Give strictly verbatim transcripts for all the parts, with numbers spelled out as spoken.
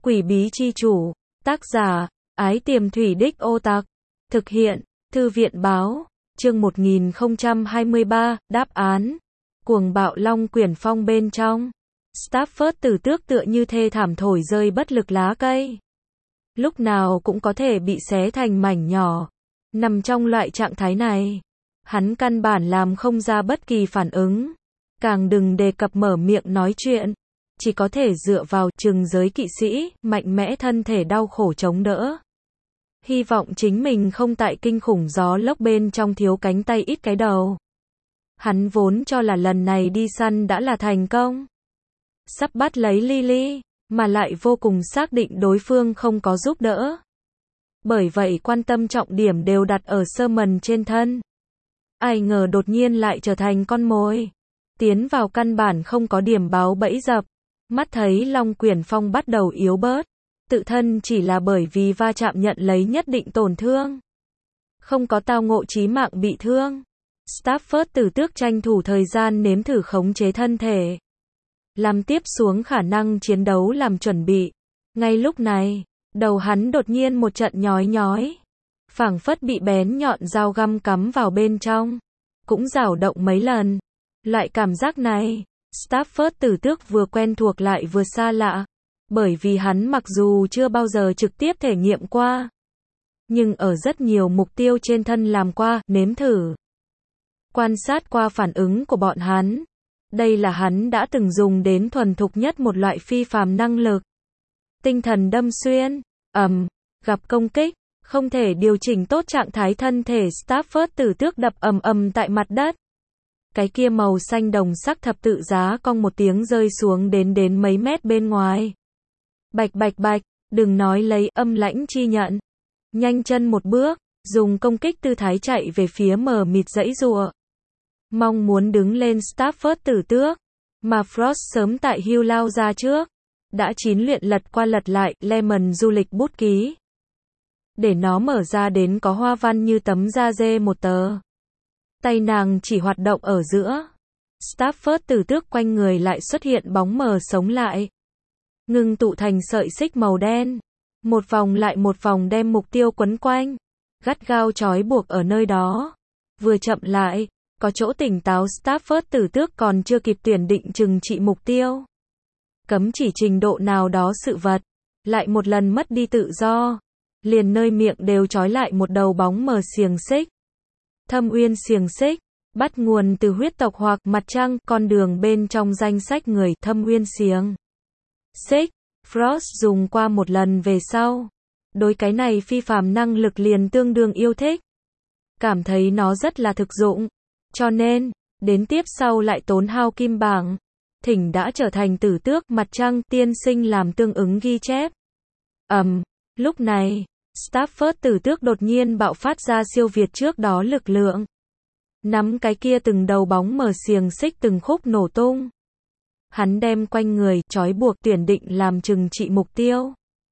Quỷ bí chi chủ, tác giả, Ái Tiềm Thủy Đích Ô Tặc, thực hiện, Thư viện báo, chương một nghìn không trăm hai mươi ba, đáp án, cuồng bạo long quyển phong bên trong. Stafford Tử Tước tựa như thê thảm thổi rơi bất lực lá cây. Lúc nào cũng có thể bị xé thành mảnh nhỏ. Nằm trong loại trạng thái này, hắn căn bản làm không ra bất kỳ phản ứng. Càng đừng đề cập mở miệng nói chuyện. Chỉ có thể dựa vào trừng giới kỵ sĩ, mạnh mẽ thân thể đau khổ chống đỡ. Hy vọng chính mình không tại kinh khủng gió lốc bên trong thiếu cánh tay ít cái đầu. Hắn vốn cho là lần này đi săn đã là thành công. Sắp bắt lấy Lily, mà lại vô cùng xác định đối phương không có giúp đỡ. Bởi vậy quan tâm trọng điểm đều đặt ở Sherman trên thân. Ai ngờ đột nhiên lại trở thành con mồi. Tiến vào căn bản không có điểm báo bẫy dập. Mắt thấy Long Quyển Phong bắt đầu yếu bớt. Tự thân chỉ là bởi vì va chạm nhận lấy nhất định tổn thương. Không có tao ngộ chí mạng bị thương. Stafford Tử Tước tranh thủ thời gian nếm thử khống chế thân thể. Làm tiếp xuống khả năng chiến đấu làm chuẩn bị. Ngay lúc này, đầu hắn đột nhiên một trận nhói nhói. Phảng phất bị bén nhọn dao găm cắm vào bên trong. Cũng dao động mấy lần. Loại cảm giác này, Stafford Tử Tước vừa quen thuộc lại vừa xa lạ. Bởi vì hắn mặc dù chưa bao giờ trực tiếp thể nghiệm qua. Nhưng ở rất nhiều mục tiêu trên thân làm qua, nếm thử. Quan sát qua phản ứng của bọn hắn. Đây là hắn đã từng dùng đến thuần thục nhất một loại phi phàm năng lực. Tinh thần đâm xuyên, ầm, gặp công kích, không thể điều chỉnh tốt trạng thái thân thể Stafford Tử Tước đập ầm ầm tại mặt đất. Cái kia màu xanh đồng sắc thập tự giá cong một tiếng rơi xuống đến đến mấy mét bên ngoài. Bạch bạch bạch, đừng nói lấy âm lãnh chi nhận. Nhanh chân một bước, dùng công kích tư thái chạy về phía mờ mịt dãy giụa. Mong muốn đứng lên Stafford Tử Tước, mà Frost sớm tại Hugh lao ra trước. Đã chín luyện lật qua lật lại, Lemon du lịch bút ký. Để nó mở ra đến có hoa văn như tấm da dê một tờ. Tay nàng chỉ hoạt động ở giữa. Stafford Tử Tước quanh người lại xuất hiện bóng mờ sống lại. Ngưng tụ thành sợi xích màu đen. Một vòng lại một vòng đem mục tiêu quấn quanh. Gắt gao trói buộc ở nơi đó. Vừa chậm lại, có chỗ tỉnh táo Stafford Tử Tước còn chưa kịp tuyển định trừng trị mục tiêu. Cấm chỉ trình độ nào đó sự vật. Lại một lần mất đi tự do. Liền nơi miệng đều trói lại một đầu bóng mờ xiềng xích. Thâm uyên xiềng xích. Bắt nguồn từ huyết tộc hoặc mặt trăng, con đường bên trong danh sách người thâm uyên xiềng xích. Frost dùng qua một lần về sau. Đối cái này phi phàm năng lực liền tương đương yêu thích. Cảm thấy nó rất là thực dụng. Cho nên, đến tiếp sau lại tốn hao kim bảng. Thỉnh đã trở thành Tử Tước mặt trăng tiên sinh làm tương ứng ghi chép. Ầm, um, lúc này, Stafford Tử Tước đột nhiên bạo phát ra siêu việt trước đó lực lượng. Nắm cái kia từng đầu bóng mờ xiềng xích từng khúc nổ tung. Hắn đem quanh người, trói buộc tuyển định làm trừng trị mục tiêu.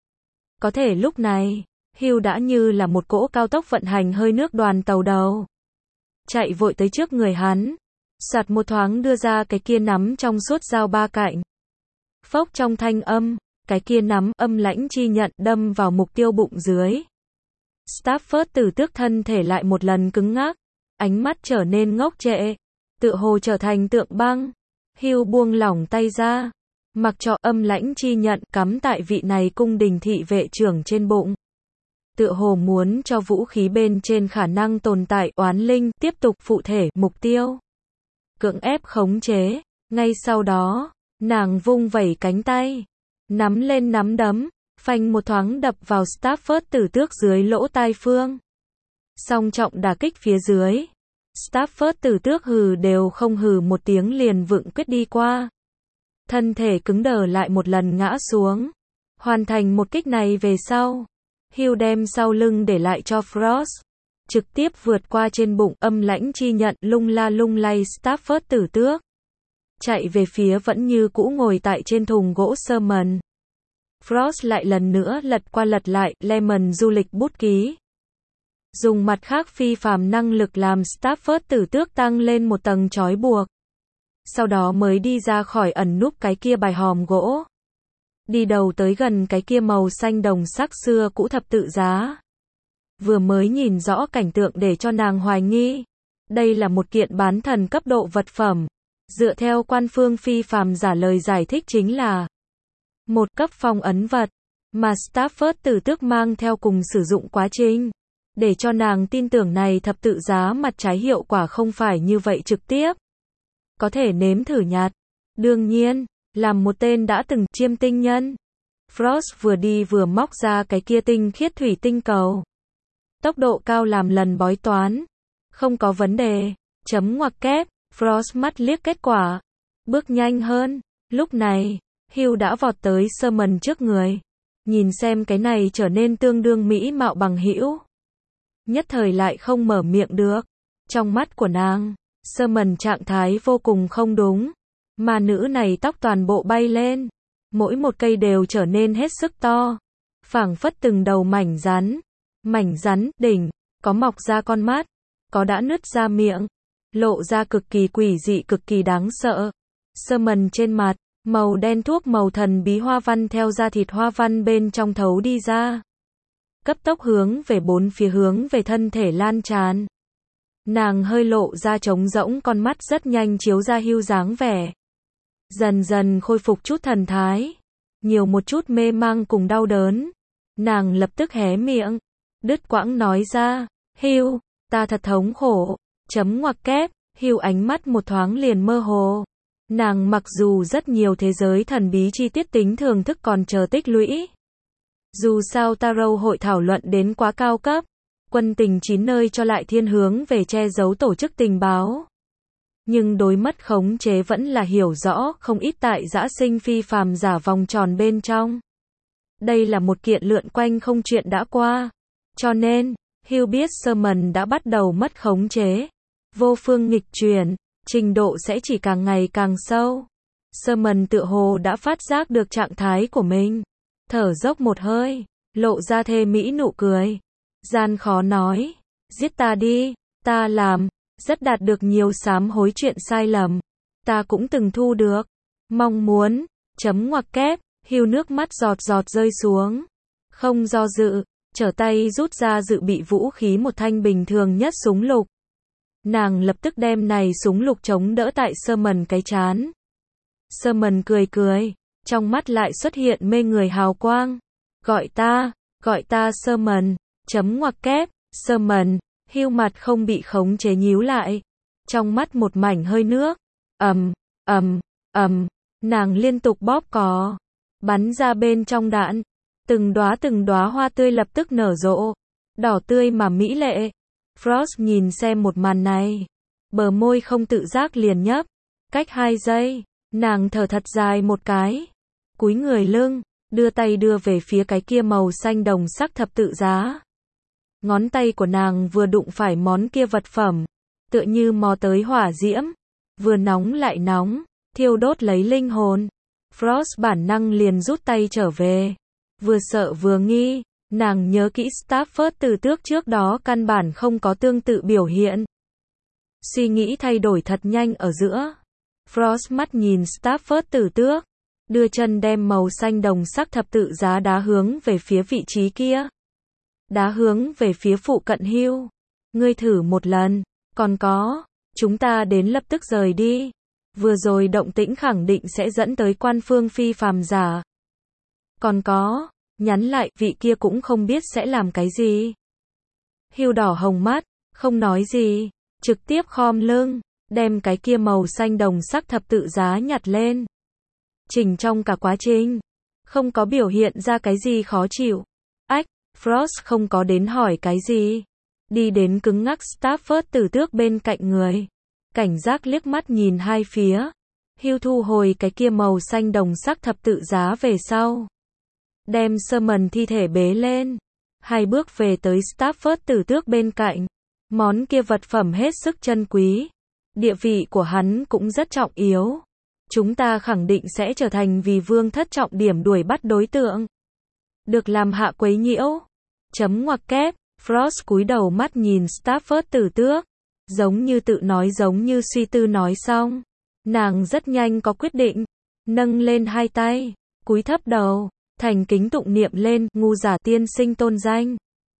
Có thể lúc này, Hugh đã như là một cỗ cao tốc vận hành hơi nước đoàn tàu đầu. Chạy vội tới trước người hắn. Soạt một thoáng đưa ra cái kia nắm trong suốt dao ba cạnh. Phốc trong thanh âm, cái kia nắm âm lãnh chi nhận đâm vào mục tiêu bụng dưới. Stafford Tử Tước thân thể lại một lần cứng ngắc. Ánh mắt trở nên ngốc trệ. Tựa hồ trở thành tượng băng. Hugh buông lỏng tay ra. Mặc cho âm lãnh chi nhận cắm tại vị này cung đình thị vệ trưởng trên bụng. Tựa hồ muốn cho vũ khí bên trên khả năng tồn tại oán linh tiếp tục phụ thể mục tiêu. Cưỡng ép khống chế. Ngay sau đó, nàng vung vẩy cánh tay. Nắm lên nắm đấm. Phanh một thoáng đập vào Stafford Tử Tước dưới lỗ tai phương. Song trọng đả kích phía dưới. Stafford Tử Tước hừ đều không hừ một tiếng liền vựng quyết đi qua. Thân thể cứng đờ lại một lần ngã xuống. Hoàn thành một kích này về sau. Hugh đem sau lưng để lại cho Frost. Trực tiếp vượt qua trên bụng âm lãnh chi nhận lung la lung lay Stafford Tử Tước. Chạy về phía vẫn như cũ ngồi tại trên thùng gỗ Sherman. Frost lại lần nữa lật qua lật lại Lemon du lịch bút ký. Dùng mặt khác phi phàm năng lực làm Stafford Tử Tước tăng lên một tầng trói buộc. Sau đó mới đi ra khỏi ẩn núp cái kia bài hòm gỗ. đi đầu tới gần cái kia màu xanh đồng sắc xưa cũ thập tự giá. Vừa mới nhìn rõ cảnh tượng để cho nàng hoài nghi. Đây là một kiện bán thần cấp độ vật phẩm. Dựa theo quan phương phi phàm giả lời giải thích chính là một cấp phong ấn vật, mà Stafford Tử Tước mang theo cùng sử dụng quá trình. Để cho nàng tin tưởng này thập tự giá mặt trái hiệu quả không phải như vậy trực tiếp. Có thể nếm thử nhặt. Đương nhiên, làm một tên đã từng chiêm tinh nhân. Frost vừa đi vừa móc ra cái kia tinh khiết thủy tinh cầu. Tốc độ cao làm lần bói toán. Không có vấn đề. Chấm ngoặc kép. Frost mắt liếc kết quả. Bước nhanh hơn. Lúc này, Hugh đã vọt tới Sherman trước người. Nhìn xem cái này trở nên tương đương mỹ mạo bằng hữu. Nhất thời lại không mở miệng được. Trong mắt của nàng, Sherman trạng thái vô cùng không đúng. Mà nữ này tóc toàn bộ bay lên. Mỗi một cây đều trở nên hết sức to. Phảng phất từng đầu mảnh rắn. Mảnh rắn, đỉnh, có mọc ra con mắt. Có đã nứt ra miệng. Lộ ra cực kỳ quỷ dị cực kỳ đáng sợ. Sherman trên mặt, màu đen thuốc màu thần bí hoa văn theo da thịt hoa văn bên trong thấu đi ra. Cấp tốc hướng về bốn phía hướng về thân thể lan tràn. Nàng hơi lộ ra trống rỗng con mắt rất nhanh chiếu ra Hugh dáng vẻ. Dần dần khôi phục chút thần thái. Nhiều một chút mê mang cùng đau đớn. Nàng lập tức hé miệng. Đứt quãng nói ra. Hugh, ta thật thống khổ. Chấm ngoặc kép. Hugh ánh mắt một thoáng liền mơ hồ. Nàng mặc dù rất nhiều thế giới thần bí chi tiết tính thường thức còn chờ tích lũy. Dù sao Tarot hội thảo luận đến quá cao cấp. Quân tình chín nơi cho lại thiên hướng về che giấu tổ chức tình báo. Nhưng đối mất khống chế vẫn là hiểu rõ không ít tại dã sinh phi phàm giả vòng tròn bên trong. Đây là một kiện lượn quanh không chuyện đã qua. Cho nên, Hugh biết Sherman đã bắt đầu mất khống chế. Vô phương nghịch chuyển, trình độ sẽ chỉ càng ngày càng sâu. Sherman tựa hồ đã phát giác được trạng thái của mình. Thở dốc một hơi, lộ ra thê mỹ nụ cười. Gian khó nói, giết ta đi, ta làm, rất đạt được nhiều sám hối chuyện sai lầm. Ta cũng từng thu được, mong muốn, chấm ngoặc kép, Hugh nước mắt giọt giọt rơi xuống. Không do dự, trở tay rút ra dự bị vũ khí một thanh bình thường nhất súng lục. Nàng lập tức đem này súng lục chống đỡ tại Sherman cái chán. Sherman cười cười, trong mắt lại xuất hiện mê người hào quang. Gọi ta, gọi ta Sherman, chấm ngoặc kép, Sherman, Hugh mặt không bị khống chế nhíu lại. Trong mắt một mảnh hơi nước. Ầm, ầm, ầm, nàng liên tục bóp cò, bắn ra bên trong đạn. Từng đóa từng đóa hoa tươi lập tức nở rộ, đỏ tươi mà mỹ lệ. Frost nhìn xem một màn này, bờ môi không tự giác liền nhấp. Cách hai giây, nàng thở thật dài một cái, cúi người lưng, đưa tay đưa về phía cái kia màu xanh đồng sắc thập tự giá. Ngón tay của nàng vừa đụng phải món kia vật phẩm, tựa như mò tới hỏa diễm, vừa nóng lại nóng, thiêu đốt lấy linh hồn. Frost bản năng liền rút tay trở về, vừa sợ vừa nghi. Nàng nhớ kỹ Stafford Tử Tước trước đó căn bản không có tương tự biểu hiện. Suy nghĩ thay đổi thật nhanh ở giữa. Frost mắt nhìn Stafford Tử Tước, đưa chân đem màu xanh đồng sắc thập tự giá đá hướng về phía vị trí kia. Đá hướng về phía phụ cận Hugh. Ngươi thử một lần, còn có, chúng ta đến lập tức rời đi. Vừa rồi động tĩnh khẳng định sẽ dẫn tới quan phương phi phàm giả. Còn có, nhắn lại, vị kia cũng không biết sẽ làm cái gì. Hugh đỏ hồng mắt, không nói gì, trực tiếp khom lưng, đem cái kia màu xanh đồng sắc thập tự giá nhặt lên. Chỉnh trong cả quá trình, không có biểu hiện ra cái gì khó chịu. Ách, Frost không có đến hỏi cái gì. Đi đến cứng ngắc Stafford Tử Tước bên cạnh người. Cảnh giác liếc mắt nhìn hai phía. Hugh thu hồi cái kia màu xanh đồng sắc thập tự giá về sau. Đem Sherman thi thể bế lên. Hai bước về tới Stafford Tử Tước bên cạnh. Món kia vật phẩm hết sức chân quý. Địa vị của hắn cũng rất trọng yếu. Chúng ta khẳng định sẽ trở thành vì vương thất trọng điểm đuổi bắt đối tượng. Được làm hạ quấy nhiễu. Chấm ngoặc kép, Frost cúi đầu mắt nhìn Stafford Tử Tước. Giống như tự nói giống như suy tư nói xong. Nàng rất nhanh có quyết định. Nâng lên hai tay. cúi thấp đầu, thành kính tụng niệm lên, ngu giả tiên sinh tôn danh.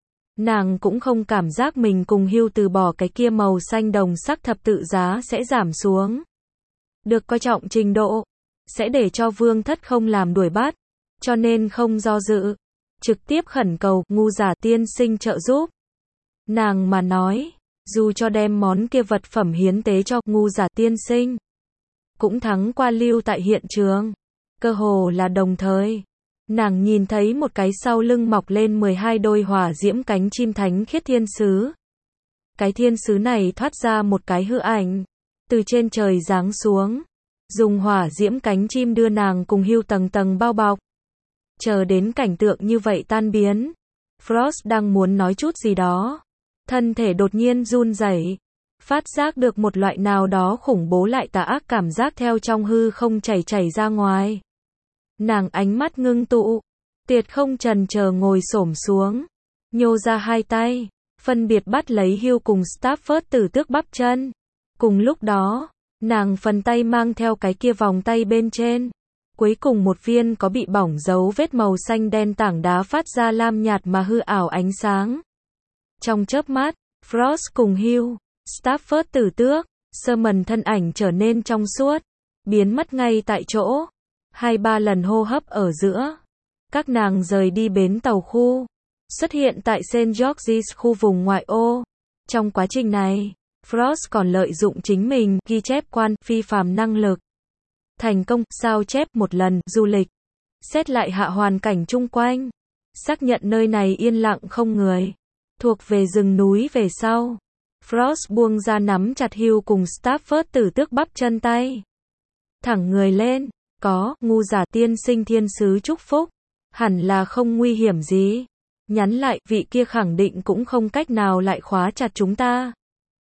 Nàng cũng không cảm giác mình cùng Hugh từ bỏ cái kia màu xanh đồng sắc thập tự giá sẽ giảm xuống. Được coi trọng trình độ, sẽ để cho vương thất không làm đuổi bắt, cho nên không do dự, trực tiếp khẩn cầu, ngu giả tiên sinh trợ giúp. Nàng mà nói, dù cho đem món kia vật phẩm hiến tế cho ngu giả tiên sinh, cũng thắng qua lưu tại hiện trường. Cơ hồ là đồng thời, nàng nhìn thấy một cái sau lưng mọc lên mười hai đôi hỏa diễm cánh chim thánh khiết thiên sứ. Cái thiên sứ này thoát ra một cái hư ảnh, từ trên trời giáng xuống, dùng hỏa diễm cánh chim đưa nàng cùng Hugh tầng tầng bao bọc. Chờ đến cảnh tượng như vậy tan biến, Frost đang muốn nói chút gì đó, thân thể đột nhiên run rẩy, phát giác được một loại nào đó khủng bố lại tà ác cảm giác theo trong hư không chảy chảy ra ngoài. Nàng ánh mắt ngưng tụ, tuyệt không chần chờ ngồi xổm xuống, nhô ra hai tay, phân biệt bắt lấy Hugh cùng Stafford tử tước bắp chân. Cùng lúc đó, nàng phần tay mang theo cái kia vòng tay bên trên, cuối cùng một viên có bị bỏng dấu vết màu xanh đen tảng đá phát ra lam nhạt mà hư ảo ánh sáng. Trong chớp mắt, Frost cùng Hugh, Stafford tử tước, Sermon thân ảnh trở nên trong suốt, biến mất ngay tại chỗ. Hai ba lần hô hấp ở giữa, các nàng rời đi bến tàu khu, xuất hiện tại Saint George's khu vùng ngoại ô. Trong quá trình này, Frost còn lợi dụng chính mình ghi chép quan phi phàm năng lực, thành công sao chép một lần du lịch, xét lại hạ hoàn cảnh chung quanh, xác nhận nơi này yên lặng không người, thuộc về rừng núi về sau. Frost buông ra nắm chặt Hugh cùng Stafford tử tước bắp chân tay, thẳng người lên. Có, ngu giả tiên sinh thiên sứ chúc phúc, hẳn là không nguy hiểm gì. Nhắn lại, vị kia khẳng định cũng không cách nào lại khóa chặt chúng ta.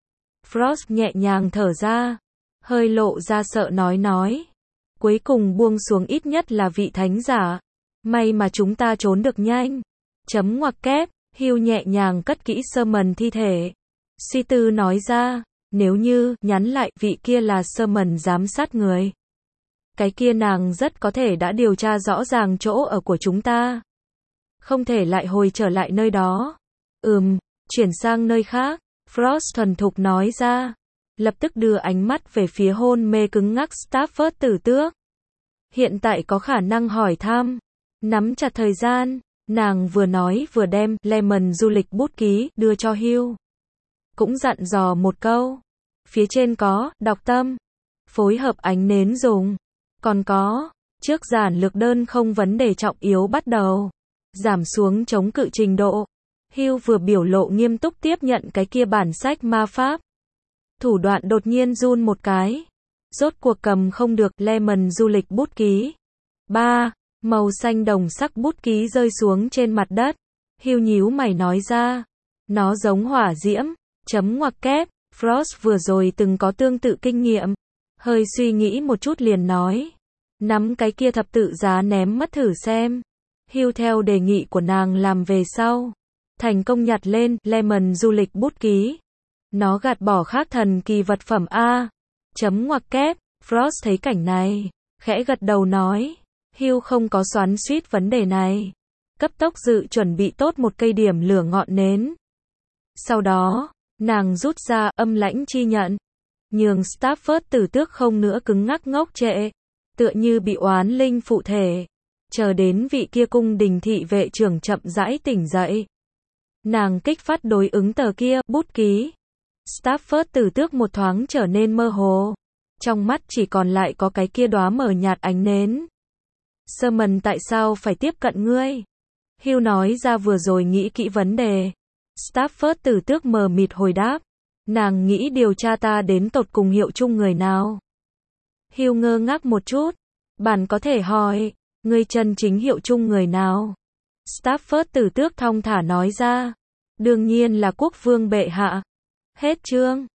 Frost nhẹ nhàng thở ra, hơi lộ ra sợ nói nói. Cuối cùng buông xuống ít nhất là vị thánh giả. May mà chúng ta trốn được nhanh. Chấm ngoặc kép, Hugh nhẹ nhàng cất kỹ Sermon thi thể. Suy tư nói ra, nếu như, nhắn lại, vị kia là Sermon giám sát người. Cái kia nàng rất có thể đã điều tra rõ ràng chỗ ở của chúng ta. Không thể lại hồi trở lại nơi đó. Ừm, chuyển sang nơi khác. Frost thuần thục nói ra. Lập tức đưa ánh mắt về phía hôn mê cứng ngắc Stafford tử tước. Hiện tại có khả năng hỏi thăm. Nắm chặt thời gian, nàng vừa nói vừa đem Lemon du lịch bút ký đưa cho Hugh. Cũng dặn dò một câu. Phía trên có, đọc tâm. Phối hợp ánh nến dùng. Còn có, trước giản lược đơn không vấn đề trọng yếu bắt đầu. Giảm xuống chống cự trình độ. Hugh vừa biểu lộ nghiêm túc tiếp nhận cái kia bản sách ma pháp. Thủ đoạn đột nhiên run một cái. Rốt cuộc cầm không được Lemon du lịch bút ký. ba. Màu xanh đồng sắc bút ký rơi xuống trên mặt đất. Hugh nhíu mày nói ra. Nó giống hỏa diễm. Chấm ngoặc kép. Frost vừa rồi từng có tương tự kinh nghiệm. Hơi suy nghĩ một chút liền nói. Nắm cái kia thập tự giá ném mất thử xem. Hugh theo đề nghị của nàng làm về sau. Thành công nhặt lên Lemon du lịch bút ký. Nó gạt bỏ khác thần kỳ vật phẩm A. Chấm ngoặc kép. Frost thấy cảnh này, khẽ gật đầu nói. Hugh không có xoắn xuýt vấn đề này. Cấp tốc dự chuẩn bị tốt một cây điểm lửa ngọn nến. Sau đó, nàng rút ra âm lãnh chi nhận. Nhường Stafford tử tước không nữa cứng ngắc ngốc trệ. Tựa như bị oán linh phụ thể. Chờ đến vị kia cung đình thị vệ trưởng chậm rãi tỉnh dậy. Nàng kích phát đối ứng tờ kia, bút ký. Stafford tử tước một thoáng trở nên mơ hồ. Trong mắt chỉ còn lại có cái kia đóa mờ nhạt ánh nến. Sermon tại sao phải tiếp cận ngươi? Hugh nói ra vừa rồi nghĩ kỹ vấn đề. Stafford tử tước mờ mịt hồi đáp. Nàng nghĩ điều tra ta đến tột cùng hiệu chung người nào? Hugh ngơ ngác một chút. Bạn có thể hỏi, ngươi chân chính hiệu chung người nào? Stafford tử tước thong thả nói ra. Đương nhiên là quốc vương bệ hạ. Hết chương.